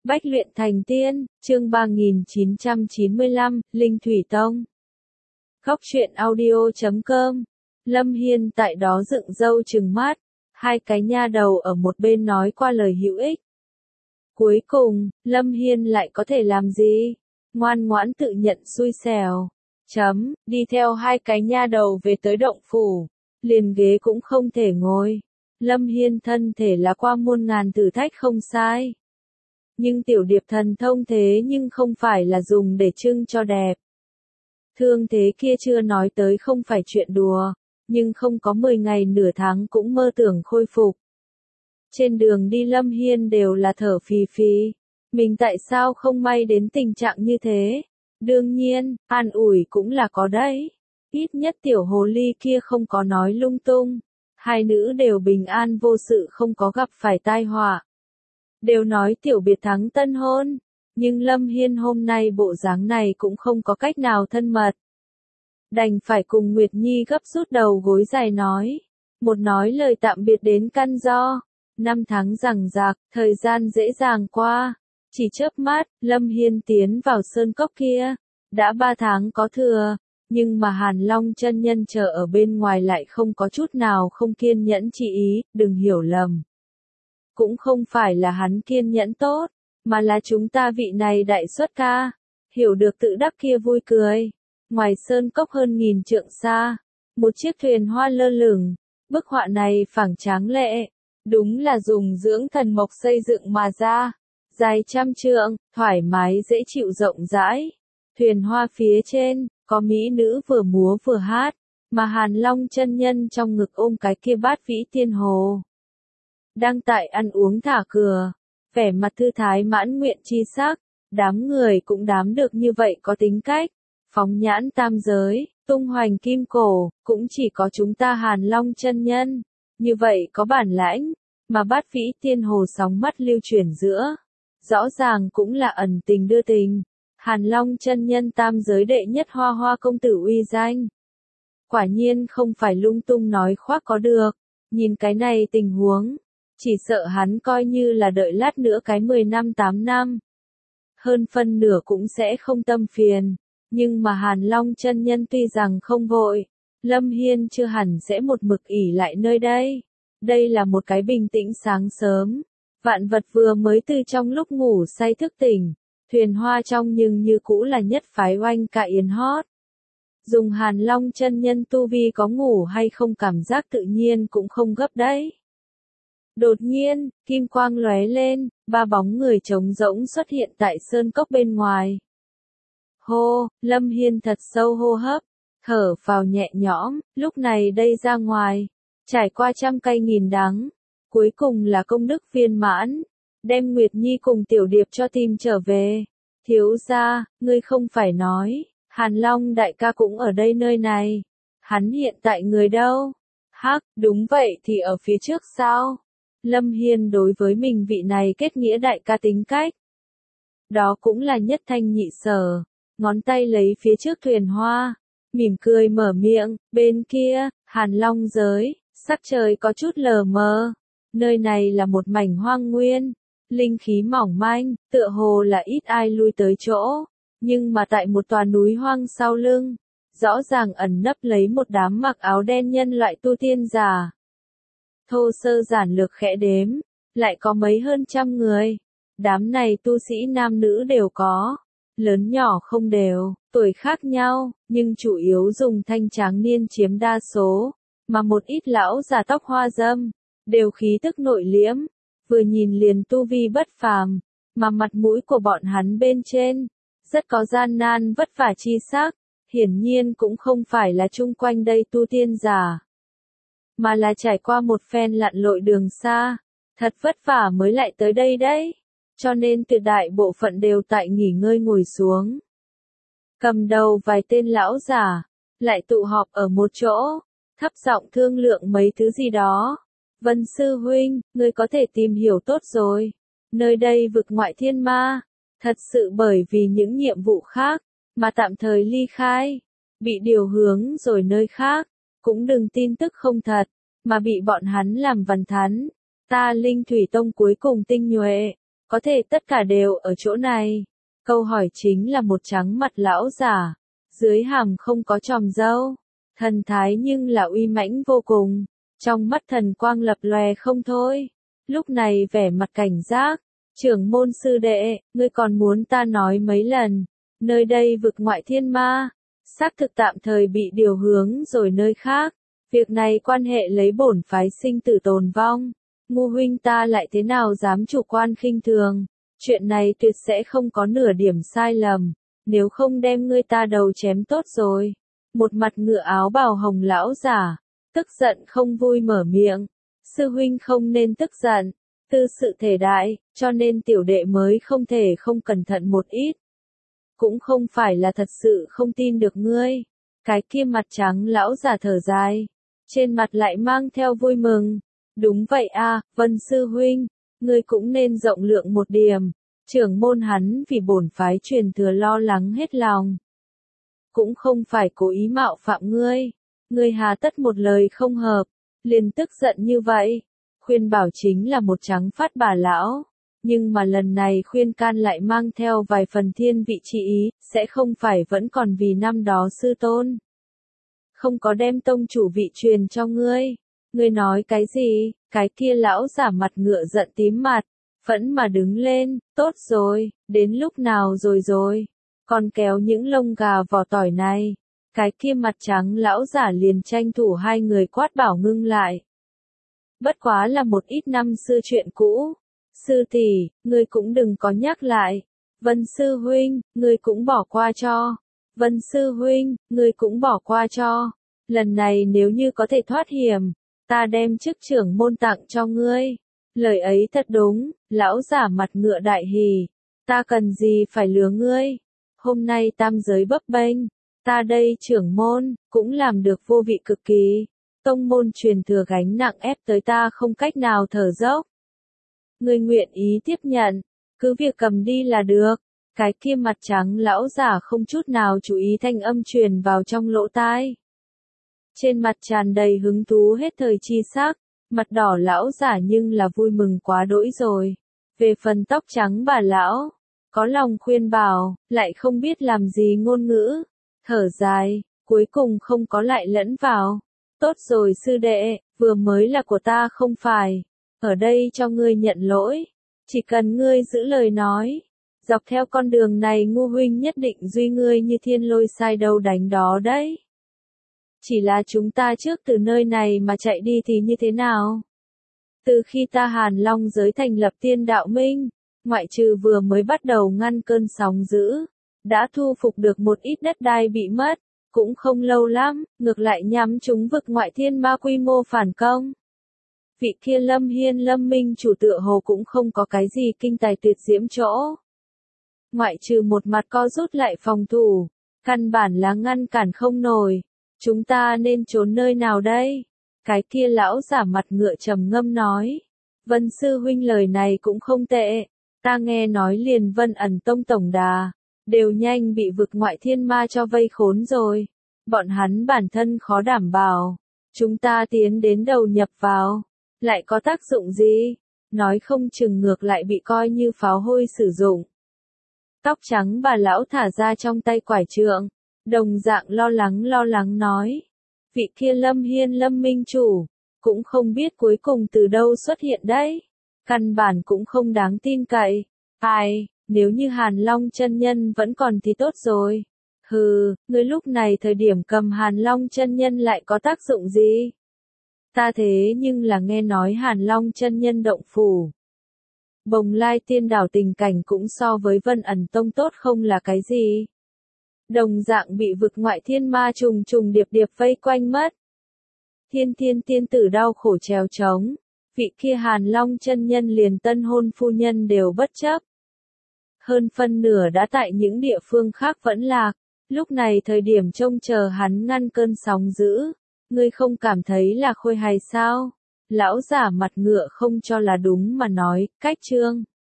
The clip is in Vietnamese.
Bách luyện thành tiên, chương 3995, Linh Thủy Tông. Góc truyện audio.com. Lâm Hiên tại đó dựng râu trừng mắt, hai cái nha đầu ở một bên nói qua lời hữu ích. Cuối cùng, Lâm Hiên lại có thể làm gì? Ngoan ngoãn tự nhận xui xẻo. Đi theo hai cái nha đầu về tới động phủ, liền ghế cũng không thể ngồi. Lâm Hiên thân thể là qua muôn ngàn thử thách không sai. Nhưng tiểu điệp thần thông thế nhưng không phải là dùng để trưng cho đẹp. Thương thế kia chưa nói tới không phải chuyện đùa, nhưng không có 10 ngày nửa tháng cũng mơ tưởng khôi phục. Trên đường đi Lâm Hiên đều là thở phì phì. Mình tại sao không may đến tình trạng như thế? Đương nhiên, an ủi cũng là có đấy. Ít nhất tiểu hồ ly kia không có nói lung tung. Hai nữ đều bình an vô sự không có gặp phải tai họa. Đều nói tiểu biệt thắng tân hôn, nhưng Lâm Hiên hôm nay bộ dáng này cũng không có cách nào thân mật. Đành phải cùng Nguyệt Nhi gấp rút đầu gối dài nói. Một nói lời tạm biệt đến căn do. 5 tháng rằng rạc, thời gian dễ dàng qua. Chỉ chớp mắt, Lâm Hiên tiến vào sơn cốc kia. Đã 3 tháng có thừa, nhưng mà Hàn Long chân nhân chờ ở bên ngoài lại không có chút nào không kiên nhẫn chỉ ý, đừng hiểu lầm. Cũng không phải là hắn kiên nhẫn tốt, mà là chúng ta vị này đại xuất ca. Hiểu được tự đắc kia vui cười. Ngoài sơn cốc hơn 1000 trượng xa, một chiếc thuyền hoa lơ lửng. Bức họa này phẳng tráng lệ, đúng là dùng dưỡng thần mộc xây dựng mà ra. Dài 100 trượng, thoải mái dễ chịu rộng rãi. Thuyền hoa phía trên, có mỹ nữ vừa múa vừa hát, mà Hàn Long chân nhân trong ngực ôm cái kia bát vĩ tiên hồ. Đang tại ăn uống thả cửa, vẻ mặt thư thái mãn nguyện chi sắc, đám người cũng đám được như vậy có tính cách, phóng nhãn tam giới, tung hoành kim cổ, cũng chỉ có chúng ta Hàn Long chân nhân, như vậy có bản lãnh, mà bát vĩ tiên hồ sóng mắt lưu chuyển giữa, rõ ràng cũng là ẩn tình đưa tình, Hàn Long chân nhân tam giới đệ nhất hoa hoa công tử uy danh. Quả nhiên không phải lung tung nói khoác có được, nhìn cái này tình huống. Chỉ sợ hắn coi như là đợi lát nữa cái 10 năm 8 năm. Hơn phân nửa cũng sẽ không tâm phiền. Nhưng mà Hàn Long chân nhân tuy rằng không vội, Lâm Hiên chưa hẳn sẽ một mực ỉ lại nơi đây. Đây là một cái bình tĩnh sáng sớm. Vạn vật vừa mới từ trong lúc ngủ say thức tỉnh. Thuyền hoa trong nhưng như cũ là nhất phái oanh cả yến hót. Dùng Hàn Long chân nhân tu vi có ngủ hay không cảm giác tự nhiên cũng không gấp đấy. Đột nhiên, kim quang lóe lên, 3 bóng người trống rỗng xuất hiện tại sơn cốc bên ngoài. Hô, Lâm Hiên thật sâu hô hấp, thở phào nhẹ nhõm, lúc này đây ra ngoài, trải qua 100 cây nghìn đắng, cuối cùng là công đức viên mãn, đem Nguyệt Nhi cùng Tiểu Điệp cho tìm trở về. Thiếu gia, ngươi không phải nói, Hàn Long đại ca cũng ở đây nơi này, hắn hiện tại người đâu? Hắc, đúng vậy thì ở phía trước sao? Lâm Hiên đối với mình vị này kết nghĩa đại ca tính cách. Đó cũng là nhất thanh nhị sở, ngón tay lấy phía trước thuyền hoa, mỉm cười mở miệng, bên kia, Hàn Long giới, sắc trời có chút lờ mờ. Nơi này là một mảnh hoang nguyên, linh khí mỏng manh, tựa hồ là ít ai lui tới chỗ, nhưng mà tại một tòa núi hoang sau lưng, rõ ràng ẩn nấp lấy một đám mặc áo đen nhân loại tu tiên giả. Thô sơ giản lược khẽ đếm, lại có mấy hơn 100 người. Đám này tu sĩ nam nữ đều có, lớn nhỏ không đều, tuổi khác nhau, nhưng chủ yếu dùng thanh tráng niên chiếm đa số, mà một ít lão già tóc hoa râm, đều khí tức nội liễm, vừa nhìn liền tu vi bất phàm, mà mặt mũi của bọn hắn bên trên, rất có gian nan vất vả chi sắc, hiển nhiên cũng không phải là chung quanh đây tu tiên giả. Mà là trải qua một phen lặn lội đường xa, thật vất vả mới lại tới đây đấy, cho nên tuyệt đại bộ phận đều tại nghỉ ngơi ngồi xuống. Cầm đầu vài tên lão giả, lại tụ họp ở một chỗ, thấp giọng thương lượng mấy thứ gì đó. Vân sư huynh, ngươi có thể tìm hiểu tốt rồi, nơi đây vực ngoại thiên ma, thật sự bởi vì những nhiệm vụ khác, mà tạm thời ly khai, bị điều hướng rồi nơi khác. Cũng đừng tin tức không thật, mà bị bọn hắn làm vằn thắn. Ta Linh Thủy Tông cuối cùng tinh nhuệ, Có thể tất cả đều ở chỗ này. Câu hỏi chính là một trắng mặt lão giả, dưới hàm không có chòm râu, thần thái nhưng là uy mãnh vô cùng, trong mắt thần quang lập lòe không thôi. Lúc này vẻ mặt cảnh giác, trưởng môn sư đệ, ngươi còn muốn ta nói mấy lần, nơi đây vực ngoại thiên ma, xác thực tạm thời bị điều hướng rồi nơi khác, việc này quan hệ lấy bổn phái sinh tử tồn vong, Ngu huynh ta lại thế nào dám chủ quan khinh thường, chuyện này tuyệt sẽ không có nửa điểm sai lầm, nếu không đem ngươi ta đầu chém tốt rồi. Một mặt ngựa áo bào hồng lão giả, tức giận không vui mở miệng, sư huynh không nên tức giận, tư sự thể đại, cho nên tiểu đệ mới không thể không cẩn thận một ít. Cũng không phải là thật sự không tin được ngươi. Cái kia mặt trắng lão giả thở dài, trên mặt lại mang theo vui mừng. Đúng vậy a, Vân sư huynh, ngươi cũng nên rộng lượng một điểm. Trưởng môn hắn vì bổn phái truyền thừa lo lắng hết lòng. Cũng không phải cố ý mạo phạm ngươi. Ngươi hà tất một lời không hợp, liền tức giận như vậy. Khuyên bảo chính là một trắng phát bà lão. Nhưng mà lần này khuyên can lại mang theo vài phần thiên vị chi ý, sẽ không phải vẫn còn vì năm đó sư tôn. Không có đem tông chủ vị truyền cho ngươi. Ngươi nói cái gì? Cái kia lão giả mặt ngựa giận tím mặt, phẫn mà đứng lên, tốt rồi, đến lúc nào rồi, còn kéo những lông gà vỏ tỏi này. Cái kia mặt trắng lão giả liền tranh thủ hai người quát bảo ngưng lại. Bất quá là một ít năm xưa chuyện cũ. Sư tỷ, ngươi cũng đừng có nhắc lại. Vân sư huynh, ngươi cũng bỏ qua cho. Vân sư huynh, ngươi cũng bỏ qua cho. Lần này nếu như có thể thoát hiểm, ta đem chức trưởng môn tặng cho ngươi. Lời ấy thật đúng, lão giả mặt ngựa đại hỉ. Ta cần gì phải lừa ngươi. Hôm nay tam giới bấp bênh, ta đây trưởng môn, cũng làm được vô vị cực kỳ. Tông môn truyền thừa gánh nặng ép tới ta không cách nào thở dốc. Ngươi nguyện ý tiếp nhận, cứ việc cầm đi là được. Cái kia mặt trắng lão giả không chút nào chú ý thanh âm truyền vào trong lỗ tai. Trên mặt tràn đầy hứng thú hết thời chi sắc, mặt đỏ lão giả nhưng là vui mừng quá đỗi rồi. Về phần tóc trắng bà lão, có lòng khuyên bảo, lại không biết làm gì ngôn ngữ, thở dài, cuối cùng không có lại lẫn vào. Tốt rồi sư đệ, vừa mới là của ta không phải. Ở đây cho ngươi nhận lỗi, chỉ cần ngươi giữ lời nói, dọc theo con đường này Ngu huynh nhất định duy ngươi như thiên lôi sai đâu đánh đó đấy. Chỉ là chúng ta trước từ nơi này mà chạy đi thì như thế nào? Từ khi ta Hàn Long giới thành lập Tiên Đạo Minh, ngoại trừ vừa mới bắt đầu ngăn cơn sóng dữ, đã thu phục được một ít đất đai bị mất, cũng không lâu lắm, ngược lại nhắm chúng vực ngoại thiên ma quy mô phản công. Vị kia Lâm Hiên Lâm Minh chủ tựa hồ cũng không có cái gì kinh tài tuyệt diễm chỗ. Ngoại trừ một mặt co rút lại phòng thủ, căn bản là ngăn cản không nổi. Chúng ta nên trốn nơi nào đây? Cái kia lão giả mặt ngựa trầm ngâm nói. Vân sư huynh lời này cũng không tệ. Ta nghe nói liền Vân ẩn tông tổng đà, đều nhanh bị vực ngoại thiên ma cho vây khốn rồi. Bọn hắn bản thân khó đảm bảo. Chúng ta tiến đến đầu nhập vào. Lại có tác dụng gì? Nói không chừng ngược lại bị coi như pháo hôi sử dụng. Tóc trắng bà lão thả ra trong tay quải trượng, đồng dạng lo lắng nói. Vị kia Lâm Hiên Lâm Minh chủ, cũng không biết cuối cùng từ đâu xuất hiện đấy. Căn bản cũng không đáng tin cậy. Ai, nếu như Hàn Long chân nhân vẫn còn thì tốt rồi. Hừ, ngươi lúc này thời điểm cầm Hàn Long chân nhân lại có tác dụng gì? Ta thế nhưng là nghe nói Hàn Long chân nhân động phủ. Bồng Lai Tiên Đảo tình cảnh cũng so với Vân ẩn tông tốt không là cái gì. Đồng dạng bị vực ngoại thiên ma trùng điệp vây quanh mất. Thiên tiên tử đau khổ trèo trống. Vị kia Hàn Long chân nhân liền tân hôn phu nhân đều bất chấp. Hơn phân nửa đã tại những địa phương khác vẫn lạc. Lúc này thời điểm trông chờ hắn ngăn cơn sóng dữ. Ngươi không cảm thấy là khôi hài sao? Lão giả mặt ngựa không cho là đúng mà nói, cách chương.